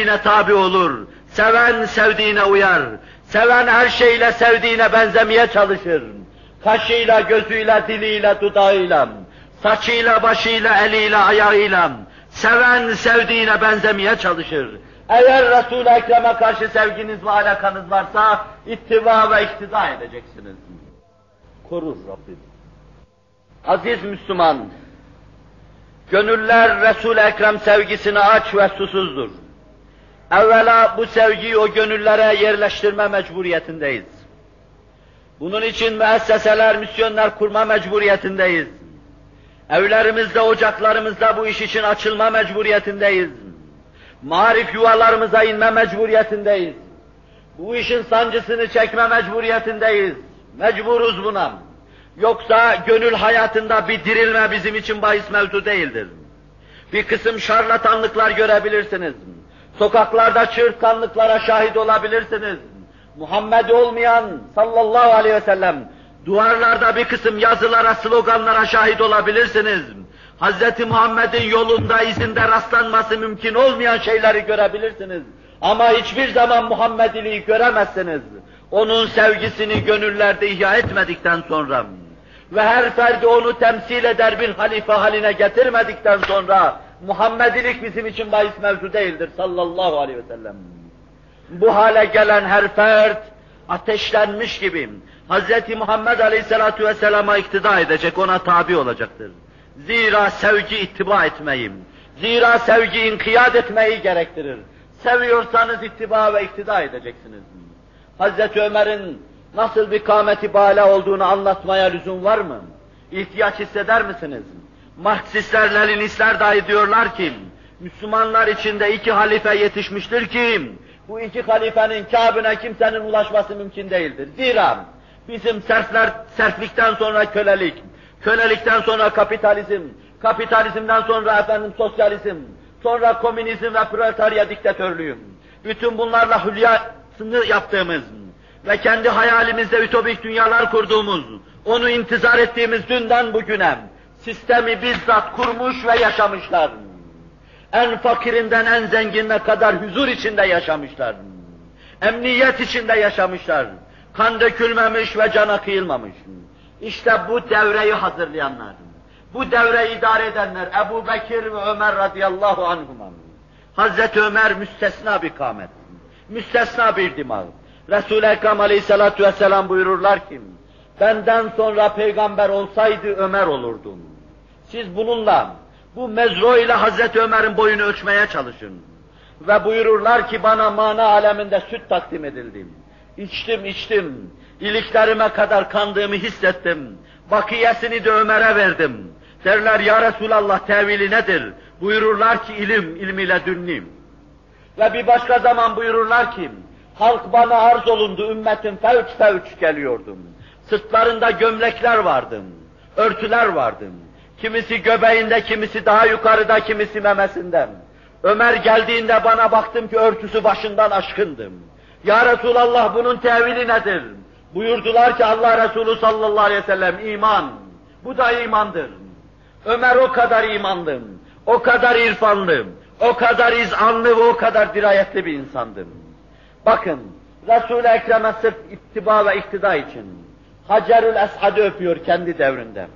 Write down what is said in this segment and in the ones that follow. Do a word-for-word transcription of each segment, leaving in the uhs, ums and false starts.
sevdiğine tabi olur. Seven sevdiğine uyar. Seven her şeyle sevdiğine benzemeye çalışır. Kaşıyla, gözüyle, diliyle, dudağıyla, saçıyla, başıyla, eliyle, ayağıyla seven sevdiğine benzemeye çalışır. Eğer Resul-i Ekrem'e karşı sevginiz ve alakanız varsa ittiba ve iktida edeceksiniz. Korur Rabbim. Aziz Müslüman, gönüller Resul-i Ekrem sevgisine aç ve susuzdur. Evvela bu sevgiyi o gönüllere yerleştirme mecburiyetindeyiz. Bunun için müesseseler, misyonlar kurma mecburiyetindeyiz. Evlerimizde, ocaklarımızda bu iş için açılma mecburiyetindeyiz. Marif yuvalarımıza inme mecburiyetindeyiz. Bu işin sancısını çekme mecburiyetindeyiz. Mecburuz buna. Yoksa gönül hayatında bir dirilme bizim için bahis mevzu değildir. Bir kısım şarlatanlıklar görebilirsiniz. Sokaklarda çığırtkanlıklara şahit olabilirsiniz. Muhammed olmayan sallallahu aleyhi ve sellem, duvarlarda bir kısım yazılara, sloganlara şahit olabilirsiniz. Hz. Muhammed'in yolunda, izinde rastlanması mümkün olmayan şeyleri görebilirsiniz. Ama hiçbir zaman Muhammediliği göremezsiniz. Onun sevgisini gönüllerde ihya etmedikten sonra ve her ferdi onu temsil eder bir halife haline getirmedikten sonra Muhammedilik bizim için bahis mevzu değildir sallallahu aleyhi ve sellem. Bu hale gelen her fert ateşlenmiş gibi Hz. Muhammed aleyhissalatu vesselama iktida edecek, ona tabi olacaktır. Zira sevgi ittiba etmeyi, zira sevgi inkiyat etmeyi gerektirir. Seviyorsanız ittiba ve iktida edeceksiniz. Hz. Ömer'in nasıl bir kâmeti bâle olduğunu anlatmaya lüzum var mı? İhtiyaç hisseder misiniz? Marksistler, Leninistler dahi diyorlar ki, Müslümanlar içinde iki halife yetişmiştir ki, bu iki halifenin kâbine kimsenin ulaşması mümkün değildir. Zira bizim serfler, serflikten sonra kölelik, kölelikten sonra kapitalizm, kapitalizmden sonra efendim sosyalizm, sonra komünizm ve proletarya diktatörlüğü. Bütün bunlarla hülyasını yaptığımız ve kendi hayalimizde ütopik dünyalar kurduğumuz, onu intizar ettiğimiz dünden bugüne sistemi bizzat kurmuş ve yaşamışlar. En fakirinden en zenginine kadar huzur içinde yaşamışlar. Emniyet içinde yaşamışlar. Kan dökülmemiş ve cana kıyılmamış. İşte bu devreyi hazırlayanlar, bu devreyi idare edenler Ebu Bekir ve Ömer radıyallahu anhuma. Hazreti Ömer müstesna bir kâmet, müstesna bir dimağ. Resul-i Ekrem aleyhissalatu vesselam buyururlar ki, benden sonra peygamber olsaydı Ömer olurdum. Siz bununla, bu mezro ile Hazreti Ömer'in boyunu ölçmeye çalışın. Ve buyururlar ki bana mana aleminde süt takdim edildi. İçtim içtim, iliklerime kadar kandığımı hissettim. Bakiyesini de Ömer'e verdim. Derler ya Resulallah tevili nedir? Buyururlar ki ilim, ilmiyle dünlüm. Ve bir başka zaman buyururlar ki, halk bana arz olundu, ümmetin fevç fevç geliyordum. Sırtlarında gömlekler vardı, örtüler vardı. Kimisi göbeğinde, kimisi daha yukarıda, kimisi memesinden. Ömer geldiğinde bana baktım ki örtüsü başından aşkındım. Ya Resulallah bunun tevili nedir? Buyurdular ki Allah Resulü sallallahu aleyhi ve sellem iman. Bu da imandır. Ömer o kadar imanlı, o kadar irfanlı, o kadar izanlı ve o kadar dirayetli bir insandı. Bakın, Resul-i Ekrem'e sırf ittiba ve iktida için Hacerül Esad'ı öpüyor kendi devrinde.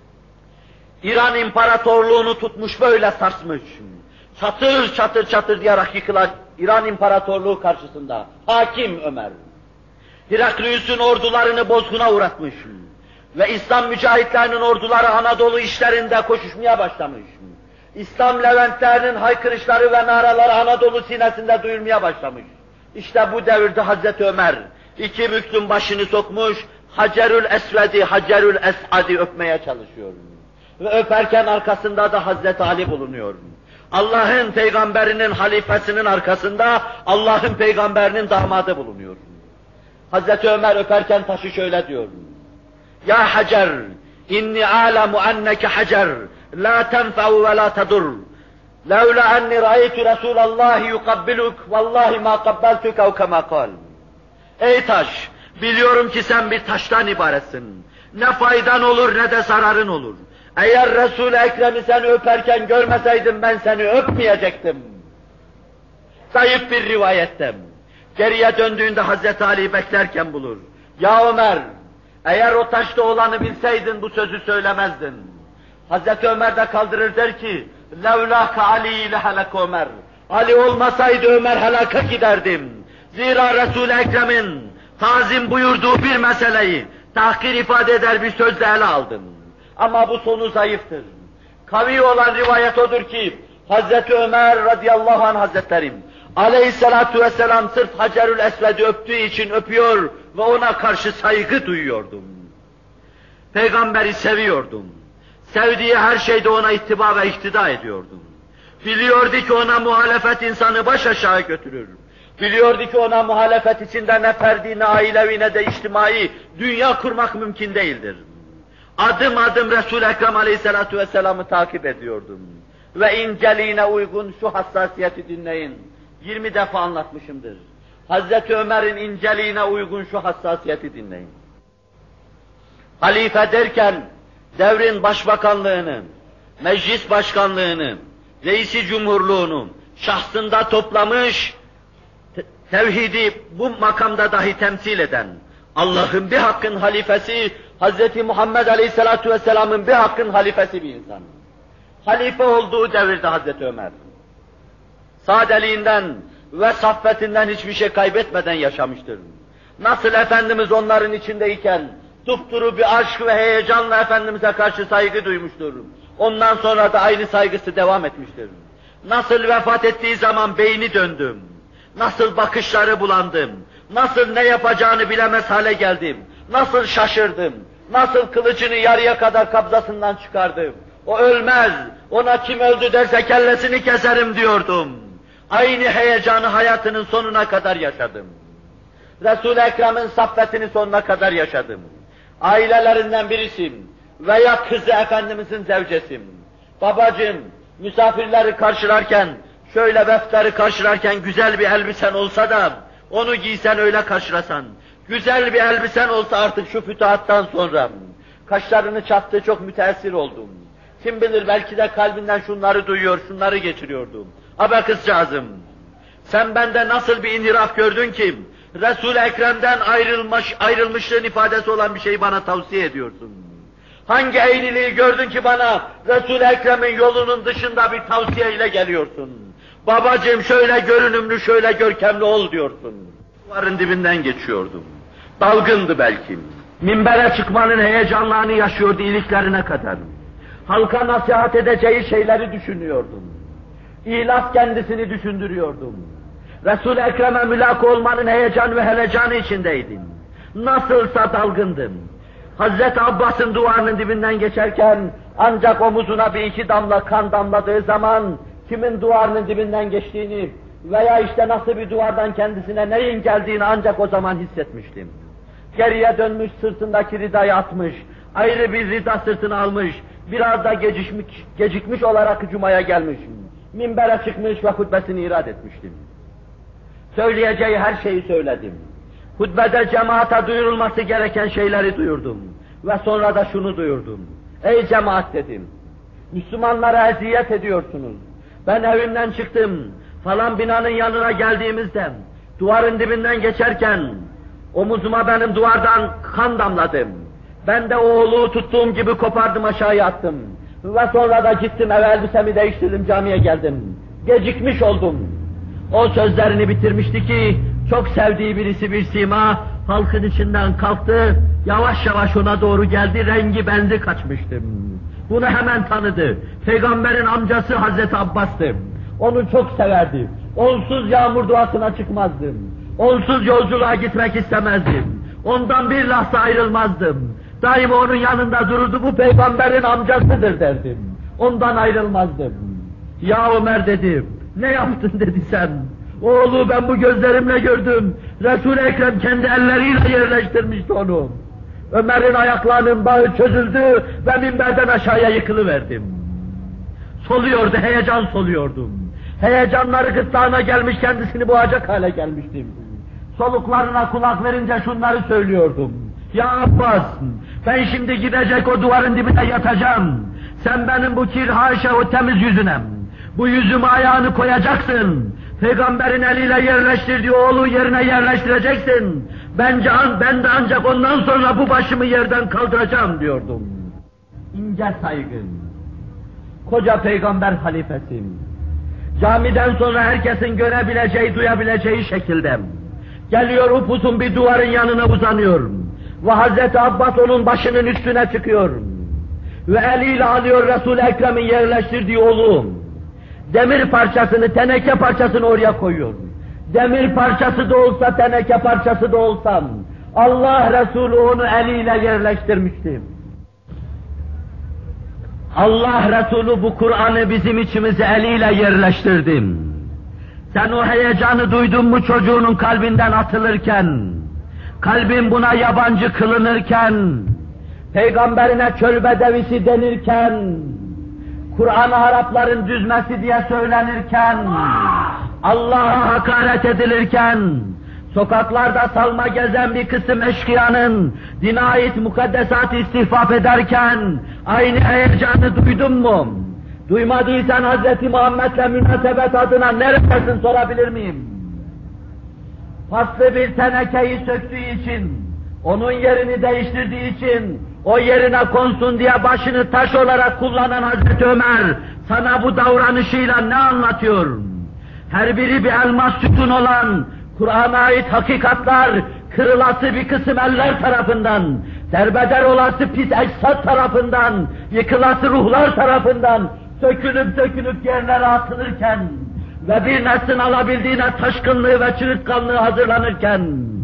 İran İmparatorluğunu tutmuş böyle sarsmış. Çatır çatır çatır diyerek yıkılan İran İmparatorluğu karşısında hakim Ömer. Heraklius'un ordularını bozguna uğratmış. Ve İslam mücahitlerinin orduları Anadolu işlerinde koşuşmaya başlamış. İslam Leventlerinin haykırışları ve naraları Anadolu sinesinde duyulmaya başlamış. İşte bu devirde Hazreti Ömer iki müslüm başını sokmuş, Hacerül Esved'i, Hacerül Esad'i öpmeye çalışıyor. Ve öperken arkasında da Hazreti Ali bulunuyor. Allah'ın peygamberinin halifesinin arkasında Allah'ın peygamberinin damadı bulunuyor. Hazreti Ömer öperken taşı şöyle diyor. Ya Hacer, inni a'lemu enneke Hacer, la tenfa'u ve la tadur. Levla enni ra'aytu Resulallahi yukabbiluk, vallahi ma kabbeltuk ev kema kal. Ey taş, biliyorum ki sen bir taştan ibaretsin. Ne faydan olur ne de zararın olur. Eğer Resul-i Ekrem'i seni öperken görmeseydim ben seni öpmeyecektim. zayıf bir rivayette. Geriye döndüğünde Hazreti Ali beklerken bulur. Ya Ömer, eğer o taşta olanı bilseydin bu sözü söylemezdin. Hazreti Ömer de kaldırır der ki, levlâke Ali lehelek Ömer. Ali olmasaydı Ömer helaka giderdim. Zira Resul-i Ekrem'in tazim buyurduğu bir meseleyi tahkir ifade eder bir sözle ele aldım. Ama bu sonu zayıftır. Kavi olan rivayet odur ki, Hazreti Ömer radıyallahu anh hazretlerim, aleyhissalatu vesselam sırf Hacerül Esved'i öptüğü için öpüyor ve ona karşı saygı duyuyordum. Peygamberi seviyordum. Sevdiği her şeyde ona ittiba ve iktida ediyordum. Biliyordu ki ona muhalefet insanı baş aşağı götürür. Biliyordu ki ona muhalefet içinde ne ferdi, ne ailevi, ne de içtimai dünya kurmak mümkün değildir. Adım adım Resul-i Ekrem aleyhissalatu vesselam'ı takip ediyordum. Ve inceliğine uygun şu hassasiyeti dinleyin. yirmi defa anlatmışımdır. Hazreti Ömer'in inceliğine uygun şu hassasiyeti dinleyin. Halife derken, devrin başbakanlığını, meclis başkanlığını, reisi cumhurluğunu şahsında toplamış, te tevhidi bu makamda dahi temsil eden, Allah'ın bir hakkın halifesi, Hazreti Muhammed Aleyhisselatu Vesselam'ın bir hakkın halifesi bir insan. Halife olduğu devirde Hazreti Ömer, sadeliğinden ve saffetinden hiçbir şey kaybetmeden yaşamıştır. Nasıl Efendimiz onların içindeyken, dupduru bir aşk ve heyecanla Efendimiz'e karşı saygı duymuştur. Ondan sonra da aynı saygısı devam etmiştir. Nasıl vefat ettiği zaman beyni döndüm, nasıl bakışları bulandım, nasıl ne yapacağını bilemez hale geldim, nasıl şaşırdım, nasıl kılıcını yarıya kadar kabzasından çıkardım. O ölmez, ona kim öldü derse kellesini keserim diyordum. Aynı heyecanı hayatının sonuna kadar yaşadım. Resul-i Ekrem'in saffetini sonuna kadar yaşadım. Ailelerinden birisiyim veya kızı Efendimiz'in zevcesim. Babacığım, misafirleri karşılarken, şöyle veftleri karşılarken güzel bir elbisen olsa da, onu giysen öyle karşılasan, güzel bir elbisen olsa artık şu fütuhattan sonra, kaşlarını çattı, çok müteessir oldum. Kim bilir belki de kalbinden şunları duyuyor, şunları geçiriyordum. Ama kızcağızım, sen bende nasıl bir inhiraf gördün ki, Resul-i Ekrem'den ayrılmış, ayrılmışlığın ifadesi olan bir şeyi bana tavsiye ediyorsun? Hangi eğriliği gördün ki bana Resul-i Ekrem'in yolunun dışında bir tavsiyeyle geliyorsun? Babacığım şöyle görünümlü, şöyle görkemli ol diyorsun. Duvarın dibinden geçiyordum. Dalgındı belki. Minbere çıkmanın heyecanlarını yaşıyordu iliklerine kadar. Halka nasihat edeceği şeyleri düşünüyordum. İhlas kendisini düşündürüyordum. Resul-i Ekrem'e mülak olmanın heyecan ve helecanı içindeydim. Nasılsa dalgındım. Hazreti Abbas'ın duvarının dibinden geçerken ancak omuzuna bir iki damla kan damladığı zaman kimin duvarının dibinden geçtiğini veya işte nasıl bir duvardan kendisine neyin geldiğini ancak o zaman hissetmiştim. Geriye dönmüş, sırtındaki ridayı atmış, ayrı bir rida sırtına almış, biraz da gecikmiş, gecikmiş olarak cumaya gelmiş, minbere çıkmış ve hutbesini irad etmiştim. Söyleyeceği her şeyi söyledim. Hutbede cemaate duyurulması gereken şeyleri duyurdum. Ve sonra da şunu duyurdum. Ey cemaat dedim, Müslümanlara eziyet ediyorsunuz. Ben evimden çıktım, falan binanın yanına geldiğimizde, duvarın dibinden geçerken, omuzuma benim duvardan kan damladım. Ben de o oğlu tuttuğum gibi kopardım, aşağıya attım. Ve sonra da gittim, eve elbisemi değiştirdim, camiye geldim. Gecikmiş oldum. O sözlerini bitirmişti ki, çok sevdiği birisi bir sima, halkın içinden kalktı, yavaş yavaş ona doğru geldi, rengi benzi kaçmıştım. Bunu hemen tanıdı. Peygamberin amcası Hazreti Abbas'tı. Onu çok severdi. Onsuz yağmur duasına çıkmazdım. Onsuz yolculuğa gitmek istemezdim. Ondan bir lahza ayrılmazdım. Daima onun yanında dururdu, bu peygamberin amcasıdır derdim. Ondan ayrılmazdım. Ya Ömer dedim, ne yaptın dedi sen? Oğlu ben bu gözlerimle gördüm. Resul-i Ekrem kendi elleriyle yerleştirmişti onu. Ömer'in ayaklarının bağı çözüldü ve minberden aşağıya yıkılıverdim. Soluyordu, heyecan soluyordum. Heyecanları gırtlağına gelmiş, kendisini boğacak hale gelmiştim. Soluklarına kulak verince şunları söylüyordum. Ya Abbas, ben şimdi gidecek o duvarın dibine yatacağım. Sen benim bu kir haşa o temiz yüzüne, bu yüzüme ayağını koyacaksın. Peygamberin eliyle yerleştirdiği oğlu yerine yerleştireceksin. Bence ben de ancak ondan sonra bu başımı yerden kaldıracağım diyordum. İnce saygı. Koca peygamber halifesim. Camiden sonra herkesin görebileceği, duyabileceği şekilde geliyor, upuzun bir duvarın yanına uzanıyor ve Hazreti Abbas onun başının üstüne çıkıyor ve eliyle alıyor Resul-i Ekrem'in yerleştirdiği oğlu. Demir parçasını, teneke parçasını oraya koyuyor. Demir parçası da olsa, teneke parçası da olsa Allah Resulü onu eliyle yerleştirmişti. Allah Resulü bu Kur'an'ı bizim içimize eliyle yerleştirdi. Sen o heyecanı duydun mu çocuğunun kalbinden atılırken, kalbin buna yabancı kılınırken, peygamberine çöl bedevisi denirken, Kur'an-ı Arapların düzmesi diye söylenirken, Allah'a hakaret edilirken, sokaklarda salma gezen bir kısım eşkıyanın dine ait mukaddesat istihfaf ederken aynı heyecanı duydun mu? Duymadıysan Hazreti Muhammed'le münasebet adına neredesin sorabilir miyim? Paslı bir tenekeyi söktüğü için, onun yerini değiştirdiği için, o yerine konsun diye başını taş olarak kullanan Hazreti Ömer sana bu davranışıyla ne anlatıyor? Her biri bir elmas sütun olan Kur'an'a ait hakikatlar, kırılası bir kısım eller tarafından, derbeder olası pis eczat tarafından, yıkılası ruhlar tarafından sökülüp sökülüp yerlere atılırken ve bir neslin alabildiğine taşkınlığı ve çırtkanlığı hazırlanırken,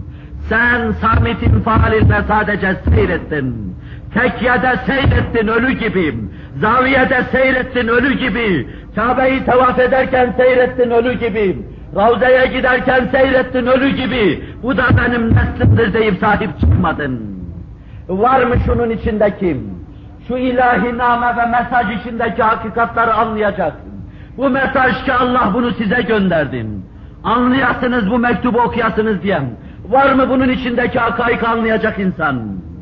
sen samit infialinle sadece seyrettin. Tekyede seyrettin ölü gibi, zaviyede seyrettin ölü gibi, Kabe'yi tavaf ederken seyrettin ölü gibi, Ravza'ya giderken seyrettin ölü gibi, bu da benim neslimdir deyip sahip çıkmadın. Var mı şunun içindeki, şu ilahi name ve mesaj içindeki hakikatları anlayacak? Bu mesaj ki Allah bunu size gönderdi. Anlayasınız bu mektubu okuyasınız diye. Var mı bunun içindeki hakaik anlayacak insan?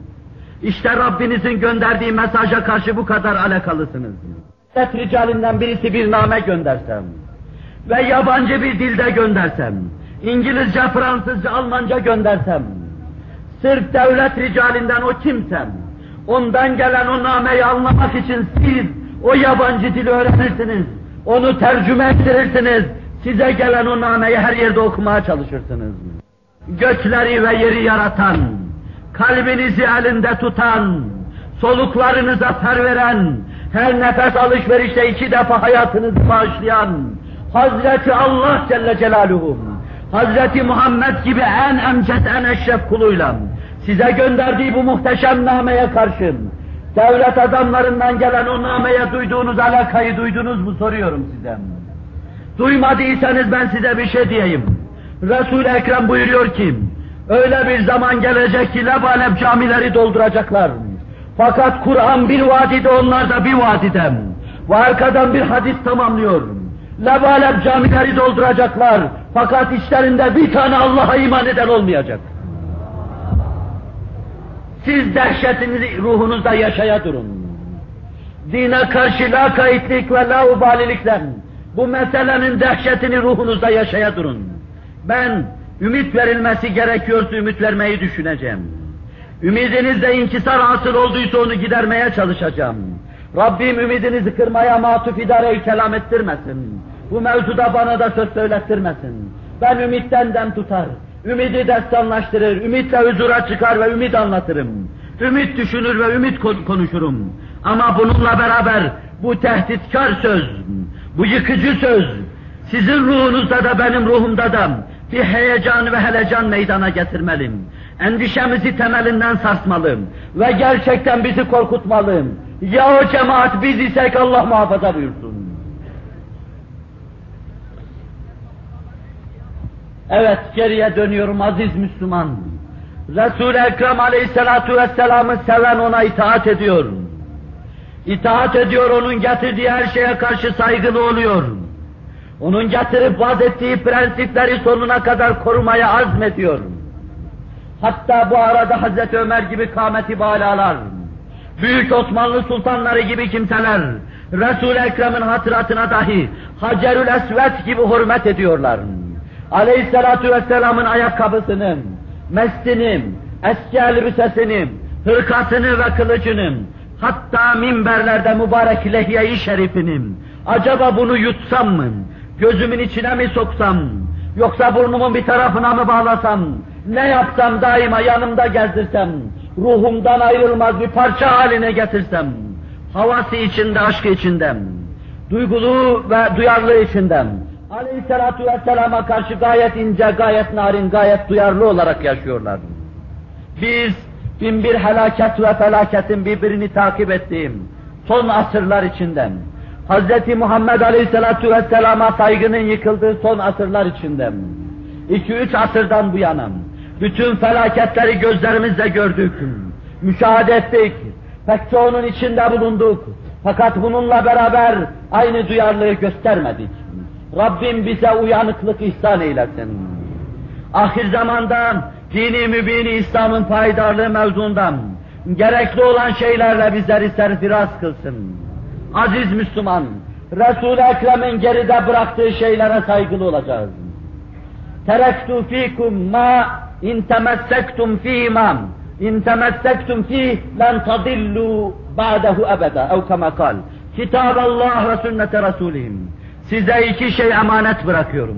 İşte Rabbinizin gönderdiği mesaja karşı bu kadar alakalısınız. Et ricalinden birisi bir name göndersem ve yabancı bir dilde göndersem, İngilizce, Fransızca, Almanca göndersem, sırf devlet ricalinden o kimsem, ondan gelen o nameyi anlamak için siz o yabancı dili öğrenirsiniz, onu tercüme ettirirsiniz, size gelen o nameyi her yerde okumaya çalışırsınız. Gökleri ve yeri yaratan, kalbinizi elinde tutan, soluklarınıza ser veren, her nefes alışverişte iki defa hayatınızı bağışlayan Hazreti Allah Celle Celaluhu, Hazreti Muhammed gibi en emcet, en eşref kuluyla size gönderdiği bu muhteşem nameye karşı devlet adamlarından gelen o nameye duyduğunuz alakayı duydunuz mu soruyorum size. Duymadıysanız ben size bir şey diyeyim. Resul-i Ekrem buyuruyor ki, öyle bir zaman gelecek ki lebalep camileri dolduracaklar. Fakat Kur'an bir vadide, onlar da bir vadide. Ve arkadan bir hadis tamamlıyor. Lebalep camileri dolduracaklar. Fakat içlerinde bir tane Allah'a iman eden olmayacak. Siz dehşetinizi ruhunuzda yaşaya durun. Dine karşı lakaytlik ve laubalilikle bu meselenin dehşetini ruhunuzda yaşaya durun. Ben ümit verilmesi gerekiyorsa ümit vermeyi düşüneceğim. Ümidinizde inkisar hasıl olduysa onu gidermeye çalışacağım. Rabbim ümidinizi kırmaya matuf idare-i kelam ettirmesin. Bu mevzuda bana da söz söylettirmesin. Ben ümitten dem tutar, ümidi destanlaştırır, ümitle huzura çıkar ve ümit anlatırım. Ümit düşünür ve ümit konuşurum. Ama bununla beraber bu tehditkar söz, bu yıkıcı söz, sizin ruhunuzda da benim ruhumda da bir heyecan ve helecan meydana getirmeliyim. Endişemizi temelinden sarsmalı ve gerçekten bizi korkutmalı. Ya o cemaat biz isek Allah muhafaza buyursun. Evet, geriye dönüyorum aziz Müslüman. Resul-i Ekrem aleyhissalatu vesselam'ı seven ona itaat ediyor. İtaat ediyor, onun getirdiği her şeye karşı saygılı oluyor. Onun getirip vaaz ettiği prensipleri sonuna kadar korumaya azmediyor. Hatta bu arada Hazreti Ömer gibi kâmeti bâlalar, büyük Osmanlı sultanları gibi kimseler, Resul-i Ekrem'in hatıratına dahi Hacerül Esved gibi hürmet ediyorlar. Aleyhissalatu vesselam'ın ayakkabısının, mestinin, eski elbisesinin, hırkasını ve kılıcının, hatta minberlerde mübarek lehye-i şerifinin, acaba bunu yutsam mı, gözümün içine mi soksam, yoksa burnumun bir tarafına mı bağlasam, ne yapsam daima yanımda gezdirsem, ruhumdan ayrılmaz bir parça haline getirsem, havası içinde, aşkı içinde, duygulu ve duyarlı içinde, Aleyhissalatu vesselama karşı gayet ince, gayet narin, gayet duyarlı olarak yaşıyorlar. Biz, bin bir helaket ve felaketin birbirini takip ettiğim son asırlar içinden, Hz. Muhammed Aleyhissalatu vesselama saygının yıkıldığı son asırlar içinden, iki üç asırdan bu yana, bütün felaketleri gözlerimizle gördük, müşahede ettik, pek çoğunun içinde bulunduk, fakat bununla beraber aynı duyarlılığı göstermedik. Rabbim bize uyanıklık ihsan eylesin. Ahir zamanda dini mübini İslam'ın paydarlığı mevzundan gerekli olan şeylerle bizleri serfiraz kılsın. Aziz Müslüman, Resul-i Ekrem'in geride bıraktığı şeylere saygılı olacağız. Terektu fikum ma in temessektum fîmâ in temessektum fîh len tadillu ba'dehu ebeda ev kema kal. Kitab-Allah ve sünnet-i Resulihim. Size iki şey emanet bırakıyorum.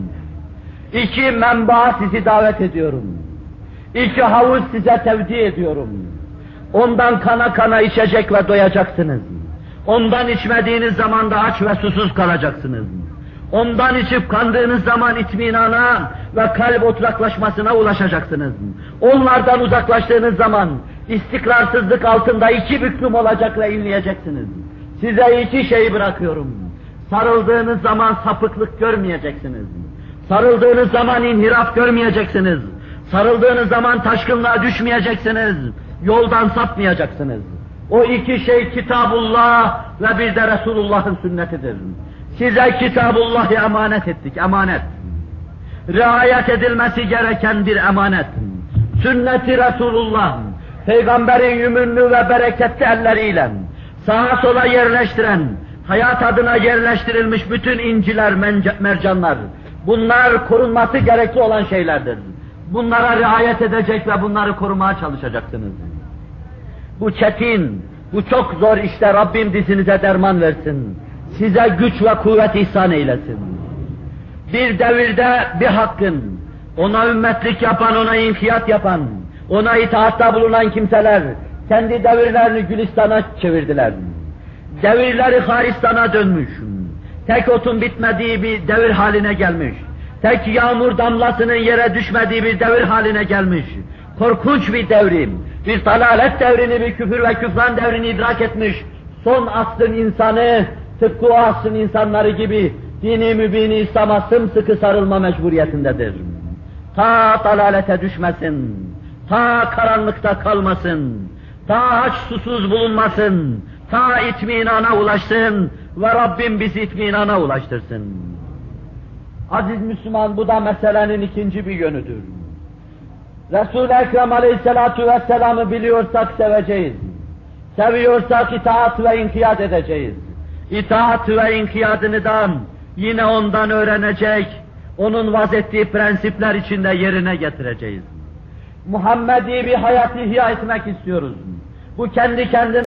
İki menba sizi davet ediyorum. İki havuz size tevdi ediyorum. Ondan kana kana içecek ve doyacaksınız. Ondan içmediğiniz zaman da aç ve susuz kalacaksınız. Ondan içip kandığınız zaman itminana ve kalp oturaklaşmasına ulaşacaksınız. Onlardan uzaklaştığınız zaman istikrarsızlık altında iki büklüm olacak ve inleyeceksiniz. Size iki şey bırakıyorum. Sarıldığınız zaman sapıklık görmeyeceksiniz. Sarıldığınız zaman inhiraf görmeyeceksiniz. Sarıldığınız zaman taşkınlığa düşmeyeceksiniz. Yoldan sapmayacaksınız. O iki şey Kitabullah ve bir de Resulullah'ın sünnetidir. Size Kitabullah'ı emanet ettik, emanet. Riayet edilmesi gereken bir emanet. Sünnet-i Resulullah, Peygamberin yümünlü ve bereketli elleriyle sağa sola yerleştiren, hayat adına yerleştirilmiş bütün inciler, mercanlar, bunlar korunması gerekli olan şeylerdir. Bunlara riayet edecek ve bunları korumaya çalışacaksınız. Bu çetin, bu çok zor işte Rabbim dizinize derman versin. Size güç ve kuvvet ihsan eylesin. Bir devirde bir hakkın, ona ümmetlik yapan, ona inkiyat yapan, ona itaatta bulunan kimseler, kendi devirlerini Gülistan'a çevirdiler. Devirleri Haristan'a dönmüş. Tek otun bitmediği bir devir haline gelmiş. Tek yağmur damlasının yere düşmediği bir devir haline gelmiş. Korkunç bir devrim, bir dalalet devrini, bir küfür ve küfran devrini idrak etmiş. Son asrın insanı, tıpkı o asrın insanları gibi dini mübini İslam'a sımsıkı sarılma mecburiyetindedir. Ta dalalete düşmesin, ta karanlıkta kalmasın, ta aç susuz bulunmasın, ta itminana ulaşsın ve Rabbim bizi itminana ulaştırsın. Aziz Müslüman, bu da meselenin ikinci bir yönüdür. Resul-i Ekrem Aleyhisselatu Vesselam'ı biliyorsak seveceğiz. Seviyorsak itaat ve inkiyat edeceğiz. İtaat ve inkiyadını da yine ondan öğrenecek, onun vaz ettiği prensipler içinde yerine getireceğiz. Muhammedi bir hayat ihya etmek istiyoruz. Bu kendi kendine